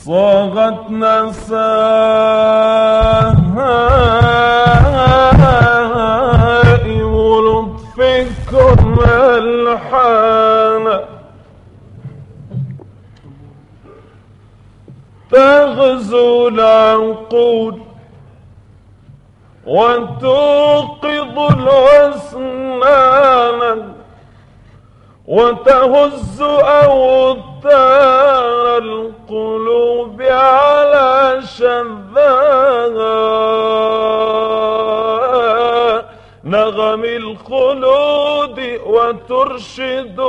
صاغت نسائم لطفكم الحان تغزو العنقود وتوقظ الوسنان وتهز أوتار القلوب على شذاها نغم الخلود وترشد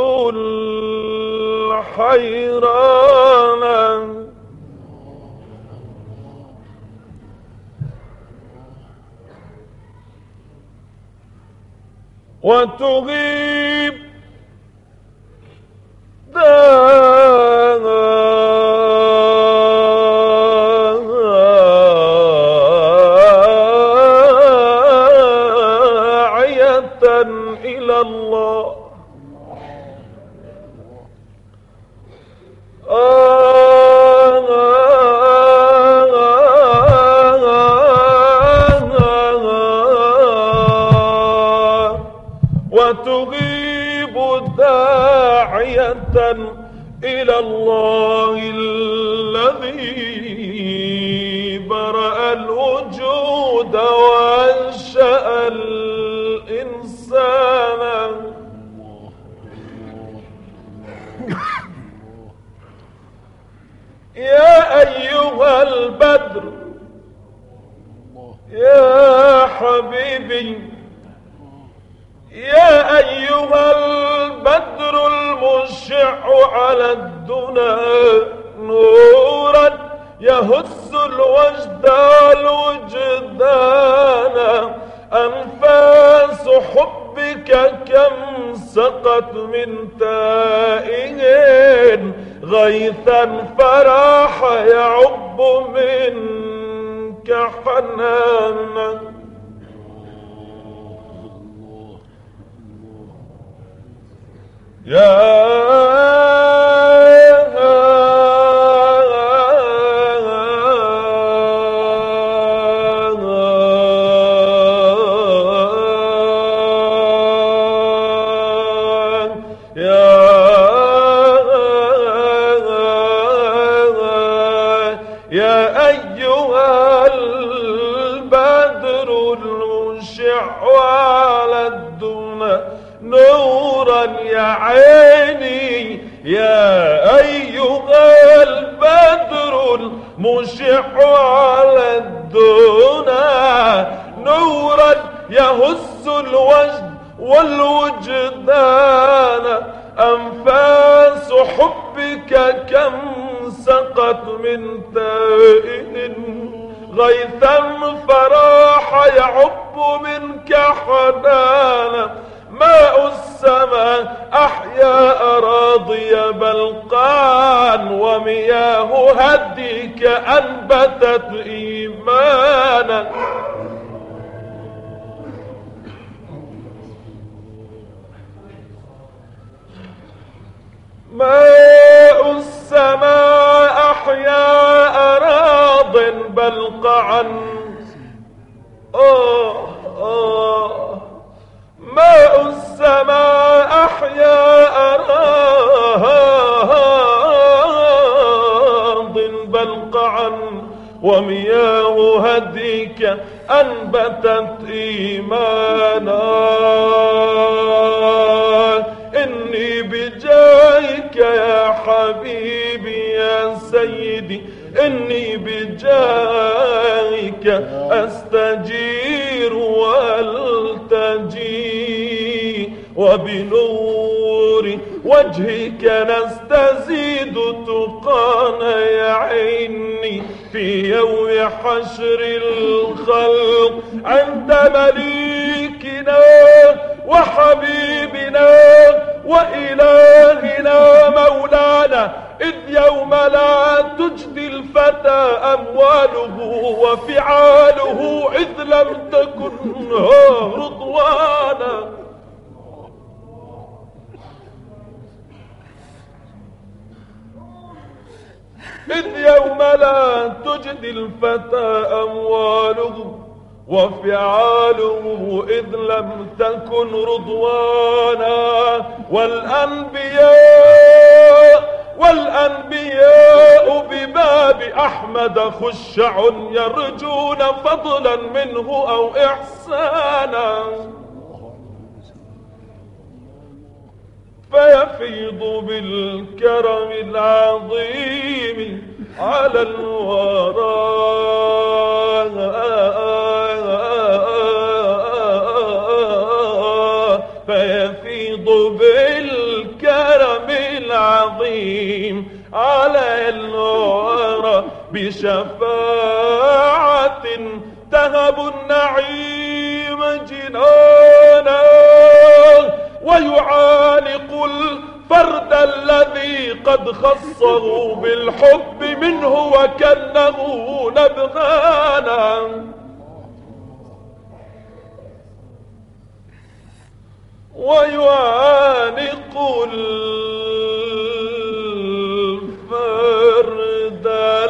الحيران وتغيب داعية إلى الله وتغيب داعية إلى الله الذي برأ الوجود وأنشأ الإنسان يا أيها البدر يا حبيبي يا أيها البدر المشع على الدنا نورا يهز الوجدان أنفاس حبك كم سقت من تائه غيثا فراح يعب منك حنانا يا أيها البدر المشع على الدنا نورا يا عيني يا أيها البدر المشع على الدنا نورا يهز الوجد والوجدان أنفاس حبك كم سقت من تائه غيثا فراح يعب منك حنانا ماء السماء أحيا أراضي بلقان ومياه هديك أنبتت إيمانا ماء السماء أحيا أراض بلقعا ماء السماء أحيا أراض بلقعا ومياه هديك أنبتت إيمانا إني بجاهك يا حبيبي يا سيدي إني بجاهك أستجير والتجي وبنور وجهك نستزيد تقانا يا عيني في يوم حشر الخلق عند مليكنا وحبيبنا وإلهنا مولانا إذ يوم لا تجدي الفتى أمواله وفعاله إذ لم تكن رضوانا إذ يوم لا تجدي الفتى أمواله وفعاله إذ لم تكن رضوانا والأنبياء بباب أحمد خشع يرجون فضلا منه أو إحسانا فيفيض بالكرم العظيم على الورى فيفيض بالكرم العظيم على الورى بشفاعة تهب النعيم جنانا ويعانق الفرد الذي قد خصه بالحب منه وكنه نبغانا ويعانق الفرد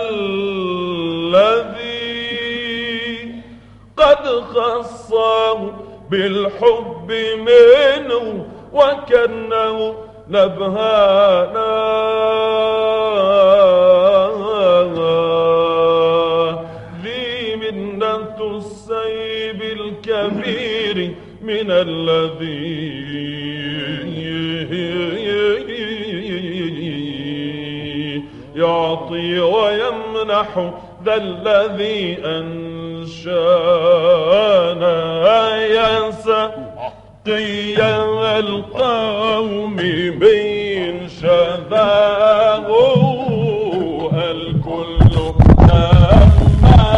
الذي قد خصه بالحب منه وكنه نبهانا ذي منة السيب الكبير من الذي يعطي ويمنح ذا الذي أنشانا يا سقيا القوم بين شذاه الكل لما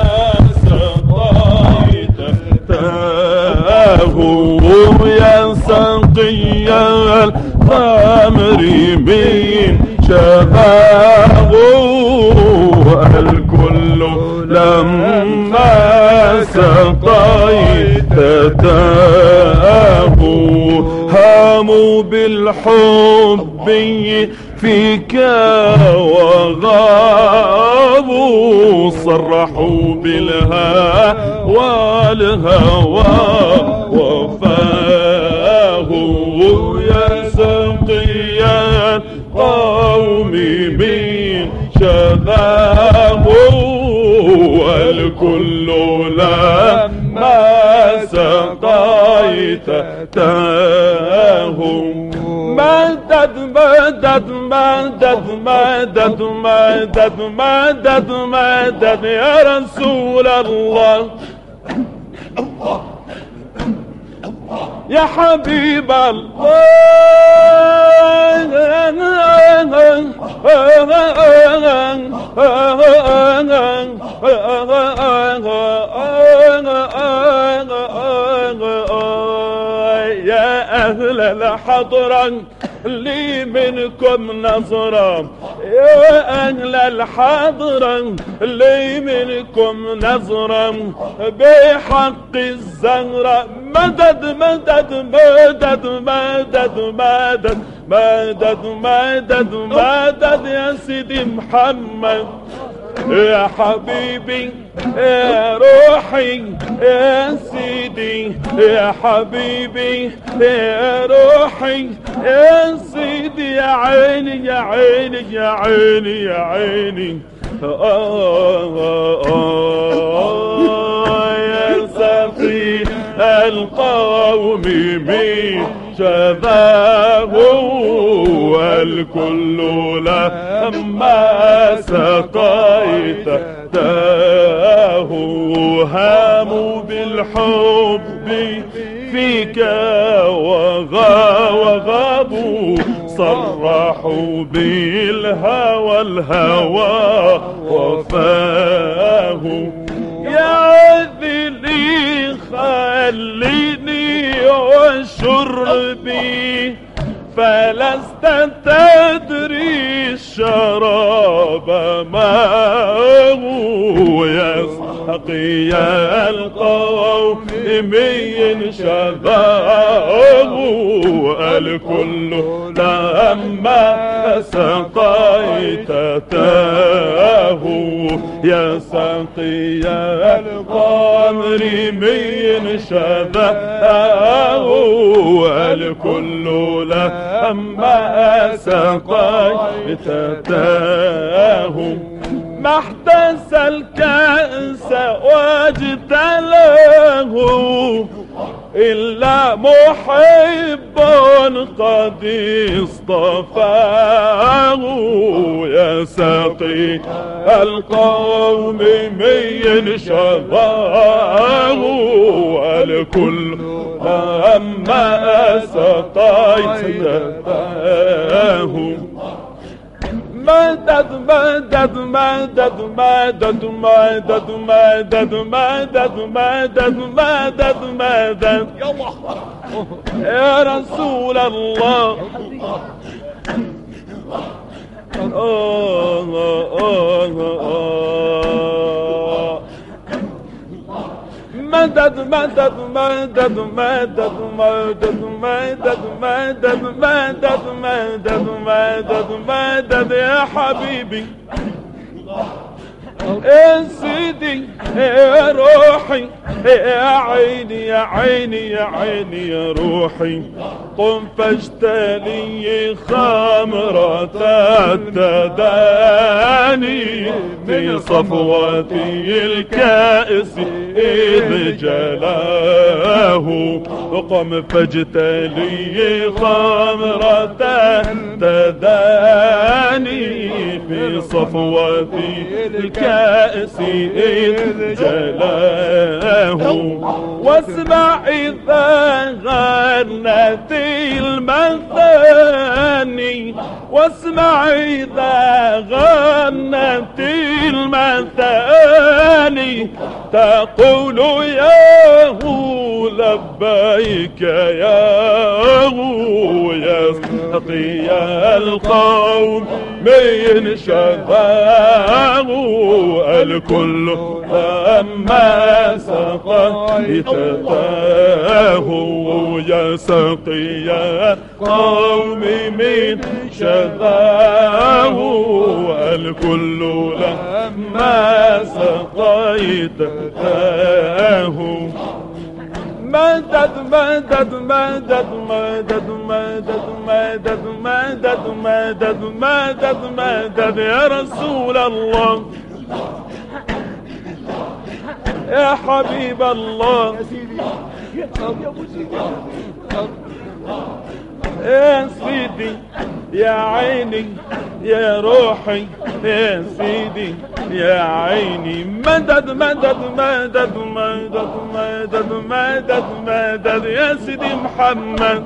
سقيت تاه يا سقيا الخمر بين شذاه الكل لما سقيت تاه هاموا بالحب فيك وغابوا صرحوا بالهوى والهوى وفاه يا سقيا القوم من شذاه والكل لما سقيت تاه مدد مدد مدد مدد مدد مدد مدد يا رسول الله يا حبيب الله يا أهل الحضرة لي منكم نظرة يا أهل الحضرة لي منكم نظرة بحق الزهرة مدد مدد مدد مدد مدد مدد مدد مدد يا سيدي محمد يا حبيبي يا روحي يا سيدي يا حبيبي يا روحي يا سيدي يا عيني يا عيني يا عيني يا عيني يا سقي القوم من شذاه والكل لما سقيت تاه هاموا بالحب فيك وغابوا صرحوا بالهوى الهوى وفاه يا عذلي خليني وشربي فلست تدري الشراب ما هو يا سقي القوم من شذاه الكل لما سقيت تاه يا سقي الخمر من شبهه الكل لما سقيته ما احتس الكأس واجتله إلا محب قد اصطفاه يا سقي القوم من شبهه الكل لما سقيته مدد مدد مدد مدد مدد مدد مدد مدد مدد مدد يا رسول الله مدد مدد مدد مدد مدد مدد مدد مدد مدد مدد مدد يا حبيبي يا سيدي يا روحي يا عيني يا عيني يا عيني يا روحي قم فاشتلي خمرة التداني في صفوتي الكأس إذ جلاه قم فاجتلي خمرة التداني في صفوتي الكأس إذ جلاه واسمع إذا غنت المثاني واسمع إذا غنت المثاني تقول يا لبيك يا سقي القوم من شبهه الكل لما سقيته يا سقي القوم من شبهه الكل لما سقيته مدد مدد مدد مدد مدد مدد مدد مدد مدد مدد يا رسول الله يا حبيب الله يا سيدي يا عيني يا روحي يا سيدي يا عيني مدد مدد مدد مدد مدد مدد مدد يا سيدي محمد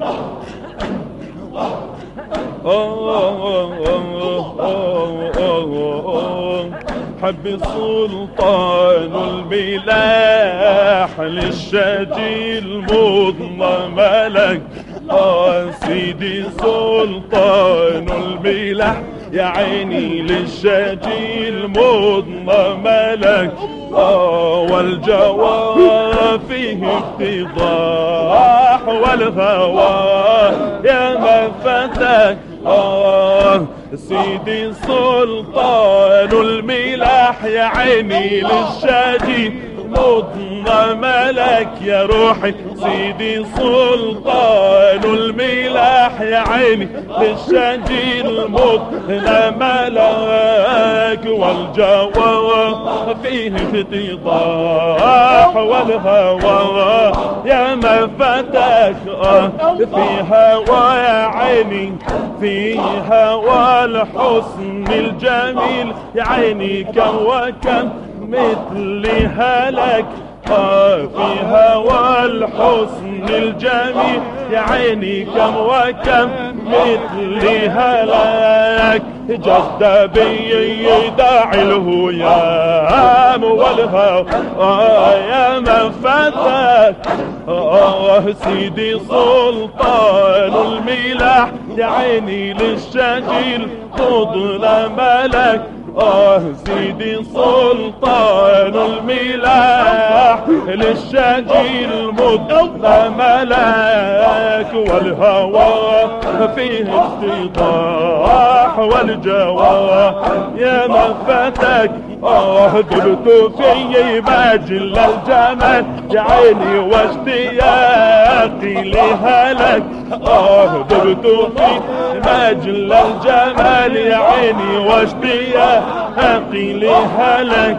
حب سلطان الملاح للشاجي المضمى ملك سيدي سلطان الملاح يا عيني للشاجي المضمى ملك والجوى فيه افتضاح والهوى يا ما فتك سيدي سلطان الملاح يا عيني للشاجي مضمى ملك يا روحي سيدي سلطان الملاح يا عيني للشاجي المضمى ملك والجوى فيه افتضاح والهوى يا ما فتك في هوى يا عيني في هوى الحسن الجميل يا عيني كم وكم مثلي هلك في هوى الحسن الجميل يا عيني كم وكم مثلي هلك جد بي داعي الهيام والهوى يا من فتك سيدي سلطان الملاح يا عيني للشجيل فضل ملك سيدي سلطان الملاح للشاجي المدن ملاك، والهوى فيه افتضاح والجوى يا من فتك دبت في مجل الجمال يا عيني واشتياقي لهلك، دبت في مجل الجمال يا عيني واشتياقي لهلك،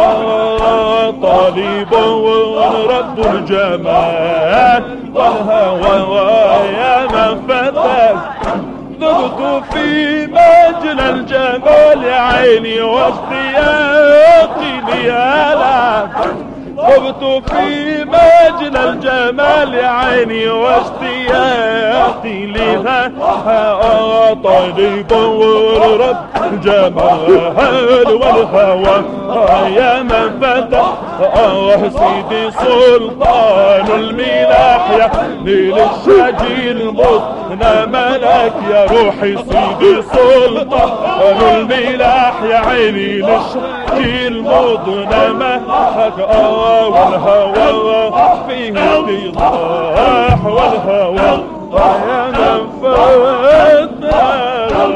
طالب رب الجمال والهوى يا من فتك ذبت في مجل الجمال يا عيني واشتياقي لهلك، ذبت في مجل الجمال يا عيني واشتياقي لها، طيب ورب الجمال والهوى يا من فتح سيدي سلطان الملاح يا للشاجي المدن ملك يا روحي سيدي سلطان الملاح يا عيني للشاجي المدن ملك، والهوى فيه افتضاح والهوى يا من فتح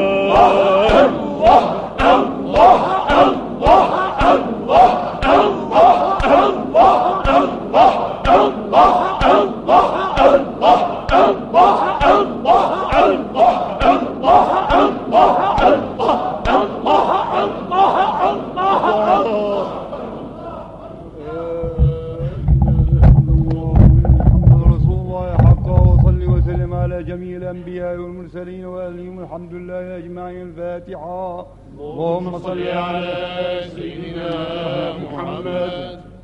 جميع الأنبياء والمرسلين وآلهم الحمد لله أجمعين. الفاتحة. اللهم صل على سيدنا محمد.